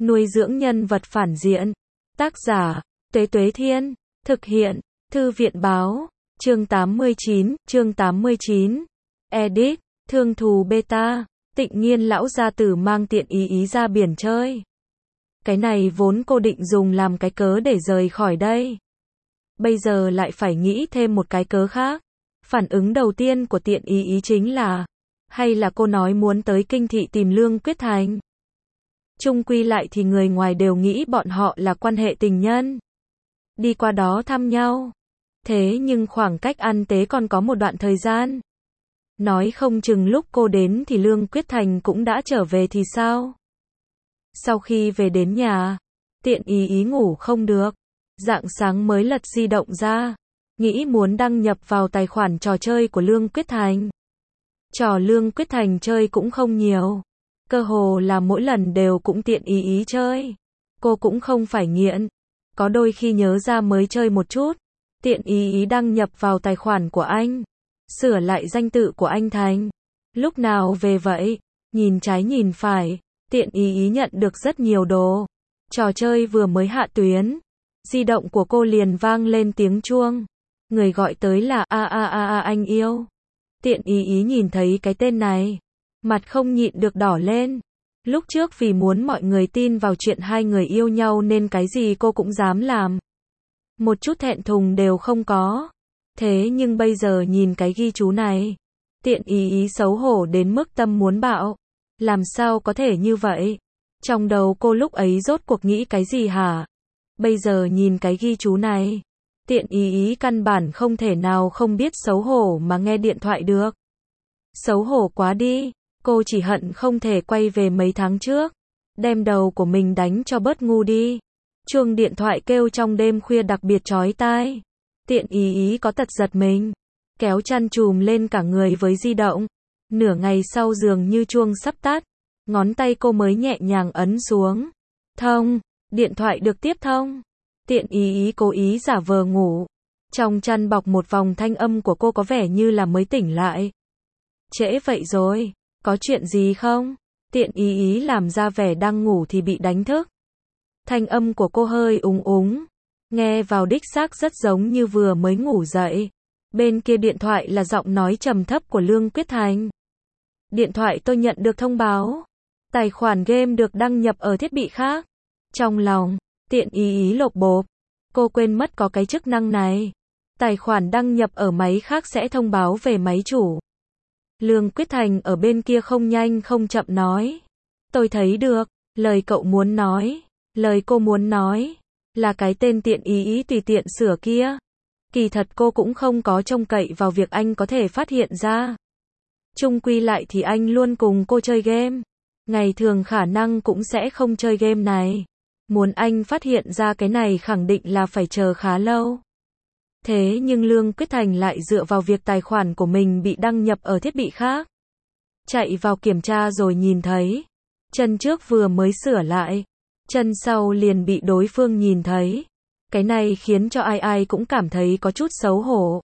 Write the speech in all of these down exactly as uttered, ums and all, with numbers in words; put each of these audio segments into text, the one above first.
Nuôi dưỡng nhân vật phản diện. Tác giả, Tuế Tuế Thiên. Thực hiện, Thư viện Báo. Chương tám mươi chín, chương tám mươi chín. Edit, Thương Thù Beta. Tịnh Nghiên lão gia tử mang Tiện Ý Ý ra biển chơi. Cái này vốn cô định dùng làm cái cớ để rời khỏi đây. Bây giờ lại phải nghĩ thêm một cái cớ khác. Phản ứng đầu tiên của Tiện Ý Ý chính là, hay là cô nói muốn tới kinh thị tìm Lương Quyết Thành. Chung quy lại thì người ngoài đều nghĩ bọn họ là quan hệ tình nhân. Đi qua đó thăm nhau. Thế nhưng khoảng cách ăn tế còn có một đoạn thời gian. Nói không chừng lúc cô đến thì Lương Quyết Thành cũng đã trở về thì sao? Sau khi về đến nhà, Tiện Ý Ý ngủ không được. Rạng sáng mới lật di động ra. Nghĩ muốn đăng nhập vào tài khoản trò chơi của Lương Quyết Thành. Trò Lương Quyết Thành chơi cũng không nhiều. Cơ hồ là mỗi lần đều cũng Tiện Ý Ý chơi. Cô cũng không phải nghiện. Có đôi khi nhớ ra mới chơi một chút. Tiện Ý Ý đăng nhập vào tài khoản của anh. Sửa lại danh tự của anh thành. Lúc nào về vậy? Nhìn trái nhìn phải. Tiện Ý Ý nhận được rất nhiều đồ. Trò chơi vừa mới hạ tuyến. Di động của cô liền vang lên tiếng chuông. Người gọi tới là a a a a anh yêu. Tiện Ý Ý nhìn thấy cái tên này. Mặt không nhịn được đỏ lên. Lúc trước vì muốn mọi người tin vào chuyện hai người yêu nhau nên cái gì cô cũng dám làm. Một chút thẹn thùng đều không có. Thế nhưng bây giờ nhìn cái ghi chú này. Tiện Ý Ý xấu hổ đến mức tâm muốn bạo. Làm sao có thể như vậy? Trong đầu cô lúc ấy rốt cuộc nghĩ cái gì hả? Bây giờ nhìn cái ghi chú này. Tiện Ý Ý căn bản không thể nào không biết xấu hổ mà nghe điện thoại được. Xấu hổ quá đi. Cô chỉ hận không thể quay về mấy tháng trước. Đem đầu của mình đánh cho bớt ngu đi. Chuông điện thoại kêu trong đêm khuya đặc biệt chói tai. Tiện Ý Ý có tật giật mình. Kéo chăn chùm lên cả người với di động. Nửa ngày sau dường như chuông sắp tắt. Ngón tay cô mới nhẹ nhàng ấn xuống. Thông. Điện thoại được tiếp thông. Tiện Ý Ý cố ý giả vờ ngủ. Trong chăn bọc một vòng thanh âm của cô có vẻ như là mới tỉnh lại. Trễ vậy rồi. Có chuyện gì không? Tiện Ý Ý làm ra vẻ đang ngủ thì bị đánh thức. Thanh âm của cô hơi úng úng. Nghe vào đích xác rất giống như vừa mới ngủ dậy. Bên kia điện thoại là giọng nói trầm thấp của Lương Quyết Thành. Điện thoại tôi nhận được thông báo. Tài khoản game được đăng nhập ở thiết bị khác. Trong lòng, Tiện Ý Ý lộp bộp. Cô quên mất có cái chức năng này. Tài khoản đăng nhập ở máy khác sẽ thông báo về máy chủ. Lương Quyết Thành ở bên kia không nhanh không chậm nói. Tôi thấy được, lời cậu muốn nói, lời cô muốn nói, là cái tên Tiện Ý Ý tùy tiện sửa kia. Kỳ thật cô cũng không có trông cậy vào việc anh có thể phát hiện ra. Chung quy lại thì anh luôn cùng cô chơi game. Ngày thường khả năng cũng sẽ không chơi game này. Muốn anh phát hiện ra cái này khẳng định là phải chờ khá lâu. Thế nhưng Lương Quyết Thành lại dựa vào việc tài khoản của mình bị đăng nhập ở thiết bị khác. Chạy vào kiểm tra rồi nhìn thấy. Chân trước vừa mới sửa lại. Chân sau liền bị đối phương nhìn thấy. Cái này khiến cho ai ai cũng cảm thấy có chút xấu hổ.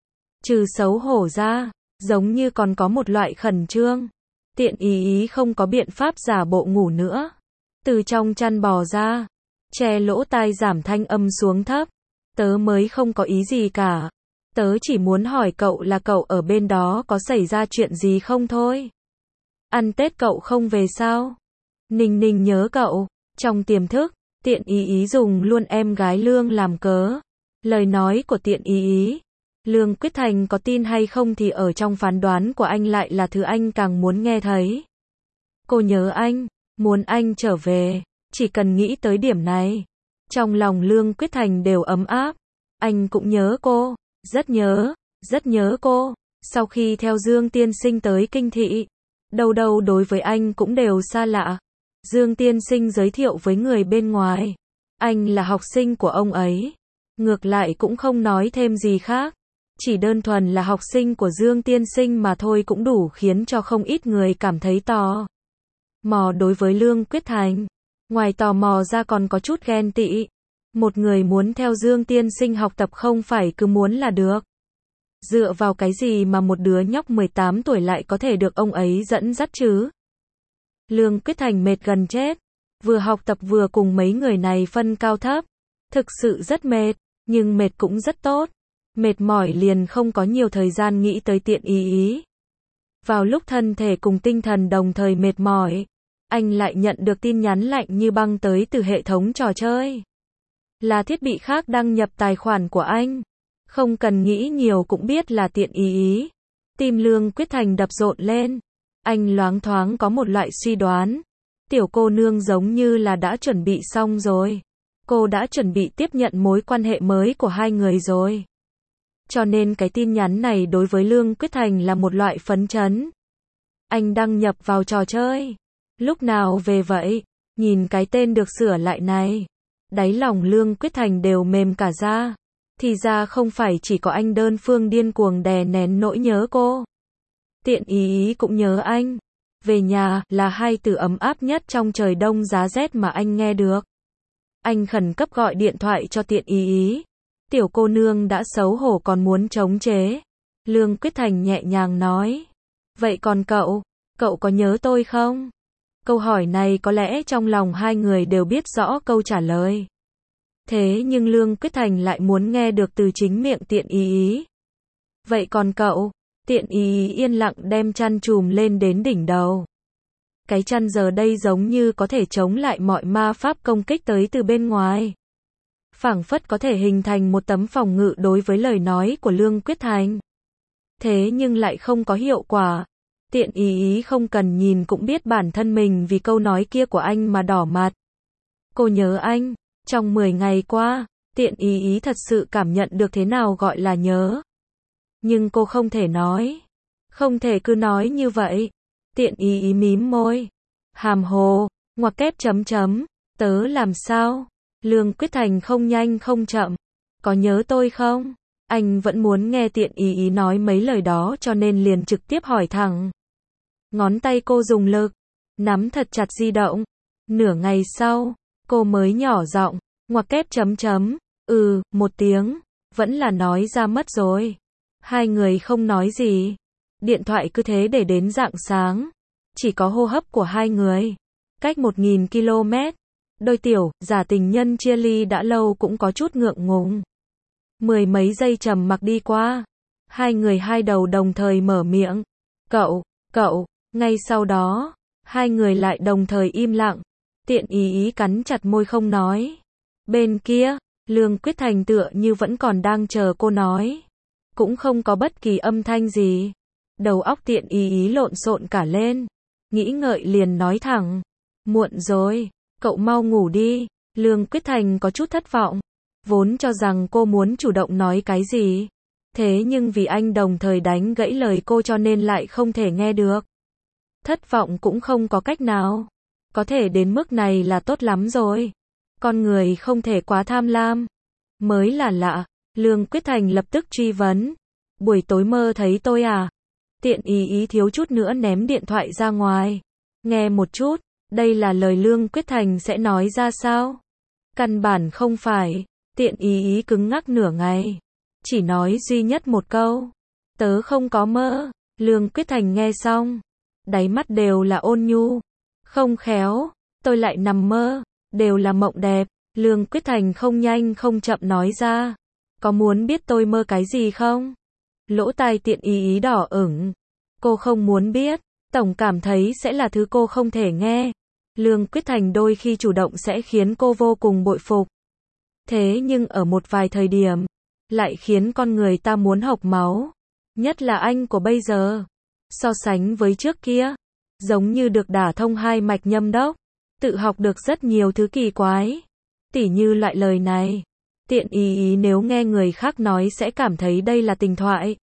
Trừ xấu hổ ra, giống như còn có một loại khẩn trương. Tiện Ý Ý không có biện pháp giả bộ ngủ nữa. Từ trong chăn bò ra. Che lỗ tai giảm thanh âm xuống thấp. Tớ mới không có ý gì cả. Tớ chỉ muốn hỏi cậu là cậu ở bên đó có xảy ra chuyện gì không thôi. Ăn Tết cậu không về sao? Ninh Ninh nhớ cậu. Trong tiềm thức, Tiện Ý Ý dùng luôn em gái Lương làm cớ. Lời nói của Tiện Ý Ý. Lương Quyết Thành có tin hay không thì ở trong phán đoán của anh lại là thứ anh càng muốn nghe thấy. Cô nhớ anh, muốn anh trở về. Chỉ cần nghĩ tới điểm này. Trong lòng Lương Quyết Thành đều ấm áp. Anh cũng nhớ cô. Rất nhớ, rất nhớ cô. Sau khi theo Dương Tiên Sinh tới kinh thị. Đâu đâu đối với anh cũng đều xa lạ. Dương Tiên Sinh giới thiệu với người bên ngoài. Anh là học sinh của ông ấy. Ngược lại cũng không nói thêm gì khác. Chỉ đơn thuần là học sinh của Dương Tiên Sinh mà thôi cũng đủ khiến cho không ít người cảm thấy tò mò đối với Lương Quyết Thành. Ngoài tò mò ra còn có chút ghen tị. Một người muốn theo Dương Tiên Sinh học tập không phải cứ muốn là được. Dựa vào cái gì mà một đứa nhóc mười tám tuổi lại có thể được ông ấy dẫn dắt chứ? Lương Quyết Thành mệt gần chết. vừa học tập vừa cùng mấy người này phân cao thấp. Thực sự rất mệt, nhưng mệt cũng rất tốt. Mệt mỏi liền không có nhiều thời gian nghĩ tới Tiện Ý Ý. Vào lúc thân thể cùng tinh thần đồng thời mệt mỏi, anh lại nhận được tin nhắn lạnh như băng tới từ hệ thống trò chơi. Là thiết bị khác đăng nhập tài khoản của anh. Không cần nghĩ nhiều cũng biết là Tiện Ý Ý. Tim Lương Quyết Thành đập rộn lên. Anh loáng thoáng có một loại suy đoán. Tiểu cô nương giống như là đã chuẩn bị xong rồi. Cô đã chuẩn bị tiếp nhận mối quan hệ mới của hai người rồi. Cho nên cái tin nhắn này đối với Lương Quyết Thành là một loại phấn chấn. Anh đăng nhập vào trò chơi. Lúc nào về vậy? Nhìn cái tên được sửa lại này. Đáy lòng Lương Quyết Thành đều mềm cả ra. Thì ra không phải chỉ có anh đơn phương điên cuồng đè nén nỗi nhớ cô. Tiện Ý Ý cũng nhớ anh. Về nhà là hai từ ấm áp nhất trong trời đông giá rét mà anh nghe được. Anh khẩn cấp gọi điện thoại cho Tiện Ý Ý. Tiểu cô nương đã xấu hổ còn muốn chống chế. Lương Quyết Thành nhẹ nhàng nói. Vậy còn cậu, cậu có nhớ tôi không? Câu hỏi này có lẽ trong lòng hai người đều biết rõ câu trả lời. Thế nhưng Lương Quyết Thành lại muốn nghe được từ chính miệng Tiện Ý Ý. Vậy còn cậu? Tiện Ý Ý yên lặng đem chăn trùm lên đến đỉnh đầu. Cái chăn giờ đây giống như có thể chống lại mọi ma pháp công kích tới từ bên ngoài. Phảng phất có thể hình thành một tấm phòng ngự đối với lời nói của Lương Quyết Thành. Thế nhưng lại không có hiệu quả. Tiện Ý Ý không cần nhìn cũng biết bản thân mình vì câu nói kia của anh mà đỏ mặt. Cô nhớ anh. Trong mười ngày qua, Tiện Ý Ý thật sự cảm nhận được thế nào gọi là nhớ. Nhưng cô không thể nói. Không thể cứ nói như vậy. Tiện Ý Ý mím môi. Hàm hồ, ngoặc kép chấm chấm. Tớ làm sao? Lương Quyết Thành không nhanh không chậm. Có nhớ tôi không? Anh vẫn muốn nghe Tiện Ý Ý nói mấy lời đó cho nên liền trực tiếp hỏi thẳng. Ngón tay cô dùng lực. Nắm thật chặt di động. Nửa ngày sau, cô mới nhỏ giọng. Ngoặc kép chấm chấm. Ừ, một tiếng. Vẫn là nói ra mất rồi. Hai người không nói gì. Điện thoại cứ thế để đến rạng sáng. Chỉ có hô hấp của hai người. Cách một nghìn ki lô mét. Đôi tiểu, giả tình nhân chia ly đã lâu cũng có chút ngượng ngùng. Mười mấy giây trầm mặc đi qua. Hai người hai đầu đồng thời mở miệng. Cậu, cậu, ngay sau đó, hai người lại đồng thời im lặng. Tiện Ý Ý cắn chặt môi không nói. Bên kia, Lương Quyết Thành tựa như vẫn còn đang chờ cô nói. Cũng không có bất kỳ âm thanh gì. Đầu óc Tiện Ý Ý lộn xộn cả lên. Nghĩ ngợi liền nói thẳng. Muộn rồi, cậu mau ngủ đi. Lương Quyết Thành có chút thất vọng. Vốn cho rằng cô muốn chủ động nói cái gì. Thế nhưng vì anh đồng thời đánh gãy lời cô cho nên lại không thể nghe được. Thất vọng cũng không có cách nào. Có thể đến mức này là tốt lắm rồi. Con người không thể quá tham lam. Mới là lạ. Lương Quyết Thành lập tức truy vấn. Buổi tối mơ thấy tôi à? Tiện Ý Ý thiếu chút nữa ném điện thoại ra ngoài. Nghe một chút. Đây là lời Lương Quyết Thành sẽ nói ra sao? Căn bản không phải. Tiện Ý Ý cứng ngắc nửa ngày. Chỉ nói duy nhất một câu. Tớ không có mơ. Lương Quyết Thành nghe xong. Đáy mắt đều là ôn nhu. Không khéo. Tôi lại nằm mơ. Đều là mộng đẹp. Lương Quyết Thành không nhanh không chậm nói ra. Có muốn biết tôi mơ cái gì không? Lỗ tai Tiện Ý Ý đỏ ửng. Cô không muốn biết. Tổng cảm thấy sẽ là thứ cô không thể nghe. Lương Quyết Thành đôi khi chủ động sẽ khiến cô vô cùng bội phục. Thế nhưng ở một vài thời điểm, lại khiến con người ta muốn hộc máu. Nhất là anh của bây giờ. So sánh với trước kia, giống như được đả thông hai mạch nhâm đốc. Tự học được rất nhiều thứ kỳ quái. Tỉ như loại lời này. Tiện Ý Ý nếu nghe người khác nói sẽ cảm thấy đây là tình thoại.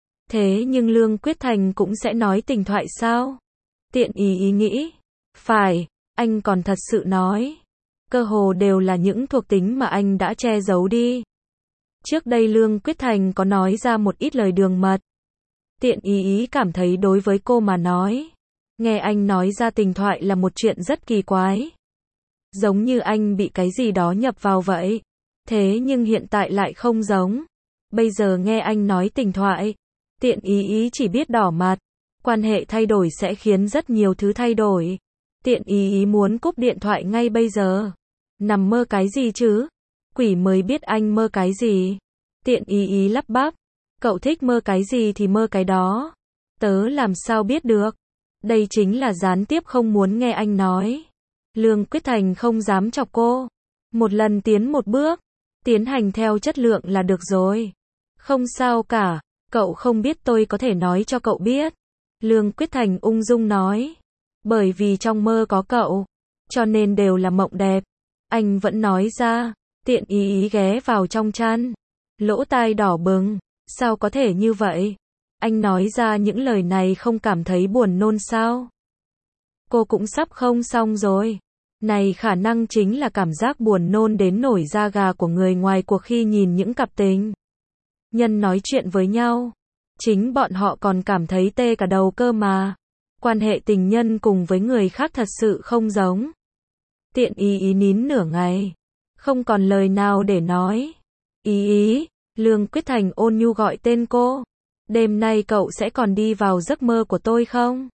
Thế nhưng Lương Quyết Thành cũng sẽ nói tình thoại sao? Tiện Ý Ý nghĩ. Phải, anh còn thật sự nói. Cơ hồ đều là những thuộc tính mà anh đã che giấu đi. Trước đây Lương Quyết Thành có nói ra một ít lời đường mật. Tiện Ý Ý cảm thấy đối với cô mà nói. Nghe anh nói ra tình thoại là một chuyện rất kỳ quái. Giống như anh bị cái gì đó nhập vào vậy. Thế nhưng hiện tại lại không giống. Bây giờ nghe anh nói tình thoại. Tiện Ý Ý chỉ biết đỏ mặt. Quan hệ thay đổi sẽ khiến rất nhiều thứ thay đổi. Tiện ý ý muốn cúp điện thoại ngay bây giờ. Nằm mơ cái gì chứ? Quỷ mới biết anh mơ cái gì. Tiện ý ý lắp bắp. Cậu thích mơ cái gì thì mơ cái đó. Tớ làm sao biết được. Đây chính là gián tiếp không muốn nghe anh nói. Lương Quyết Thành không dám chọc cô. Một lần tiến một bước. Tiến hành theo chất lượng là được rồi. Không sao cả. Cậu không biết tôi có thể nói cho cậu biết. Lương Quyết Thành ung dung nói. Bởi vì trong mơ có cậu. Cho nên đều là mộng đẹp. Anh vẫn nói ra. Tiện ý ý ghé vào trong chăn. Lỗ tai đỏ bừng. Sao có thể như vậy? Anh nói ra những lời này không cảm thấy buồn nôn sao? Cô cũng sắp không xong rồi. Này khả năng chính là cảm giác buồn nôn đến nổi da gà của người ngoài cuộc khi nhìn những cặp tình nhân nói chuyện với nhau. Chính bọn họ còn cảm thấy tê cả đầu cơ mà. Quan hệ tình nhân cùng với người khác thật sự không giống. Tiện ý ý nín nửa ngày. Không còn lời nào để nói. Ý ý, Lương Quyết Thành ôn nhu gọi tên cô. Đêm nay cậu sẽ còn đi vào giấc mơ của tôi không?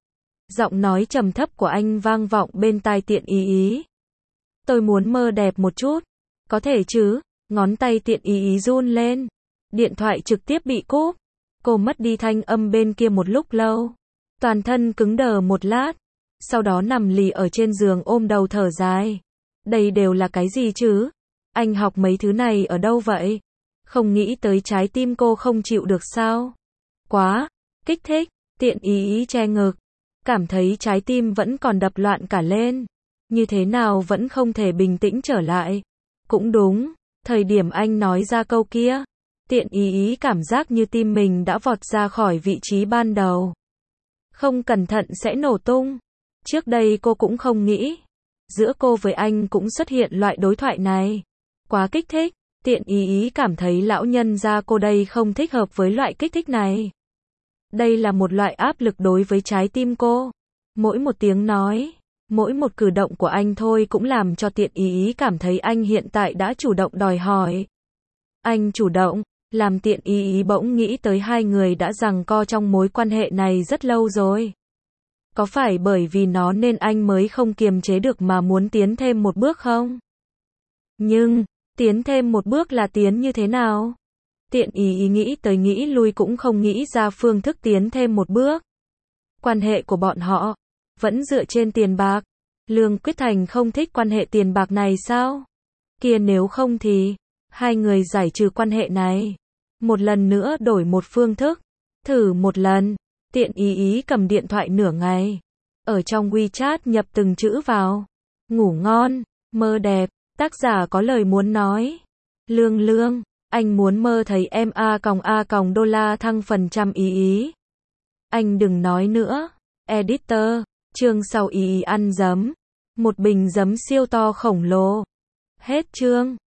Giọng nói trầm thấp của anh vang vọng bên tai tiện ý ý. Tôi muốn mơ đẹp một chút. Có thể chứ? Ngón tay tiện ý ý run lên. Điện thoại trực tiếp bị cúp. Cô mất đi thanh âm bên kia một lúc lâu. Toàn thân cứng đờ một lát. Sau đó nằm lì ở trên giường ôm đầu thở dài. Đây đều là cái gì chứ? Anh học mấy thứ này ở đâu vậy? Không nghĩ tới trái tim cô không chịu được sao? Quá kích thích. Tiện ý ý che ngực. Cảm thấy trái tim vẫn còn đập loạn cả lên. Như thế nào vẫn không thể bình tĩnh trở lại. Cũng đúng. Thời điểm anh nói ra câu kia. Tiện ý ý cảm giác như tim mình đã vọt ra khỏi vị trí ban đầu. Không cẩn thận sẽ nổ tung. Trước đây cô cũng không nghĩ. Giữa cô với anh cũng xuất hiện loại đối thoại này. Quá kích thích. Tiện ý ý cảm thấy lão nhân gia cô đây không thích hợp với loại kích thích này. Đây là một loại áp lực đối với trái tim cô. Mỗi một tiếng nói, mỗi một cử động của anh thôi cũng làm cho tiện ý ý cảm thấy anh hiện tại đã chủ động đòi hỏi. Anh chủ động, làm tiện ý ý bỗng nghĩ tới hai người đã giằng co trong mối quan hệ này rất lâu rồi. Có phải bởi vì nó nên anh mới không kiềm chế được mà muốn tiến thêm một bước không? Nhưng, tiến thêm một bước là tiến như thế nào? Tiện ý ý nghĩ tới nghĩ lui cũng không nghĩ ra phương thức tiến thêm một bước. Quan hệ của bọn họ vẫn dựa trên tiền bạc. Lương Quyết Thành không thích quan hệ tiền bạc này sao? Kia nếu không thì hai người giải trừ quan hệ này. Một lần nữa đổi một phương thức. Thử một lần. Tiện ý ý cầm điện thoại nửa ngày. Ở trong WeChat nhập từng chữ vào. Ngủ ngon, mơ đẹp, tác giả có lời muốn nói. Lương Lương, anh muốn mơ thấy em A còng A còng đô la thăng phần trăm ý ý. Anh đừng nói nữa. Editor, chương sau ý ý ăn giấm. Một bình giấm siêu to khổng lồ. Hết chương.